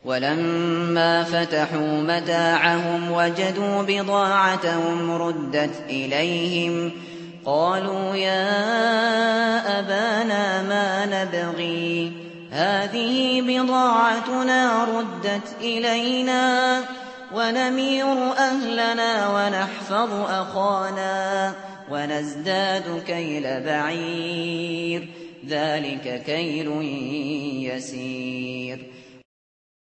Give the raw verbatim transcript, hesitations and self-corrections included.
وَلَمَّا فَتَحُوا مَتَاعَهُمْ وَجَدُوا بِضَاعَتَهُمْ رُدَّتْ إِلَيْهِمْ قَالُوا يَا أَبَانَا مَا نَبْغِي هَٰذِهِ بِضَاعَتُنَا رُدَّتْ إِلَيْنَا وَنَمِيرُ أَهْلَنَا وَنَحْفَظُ أَخَانَا وَنَزْدَادُ كَيْلَ بَعِيرٍ ۖ ذَٰلِكَ كَيْلٌ يَسِيرٌ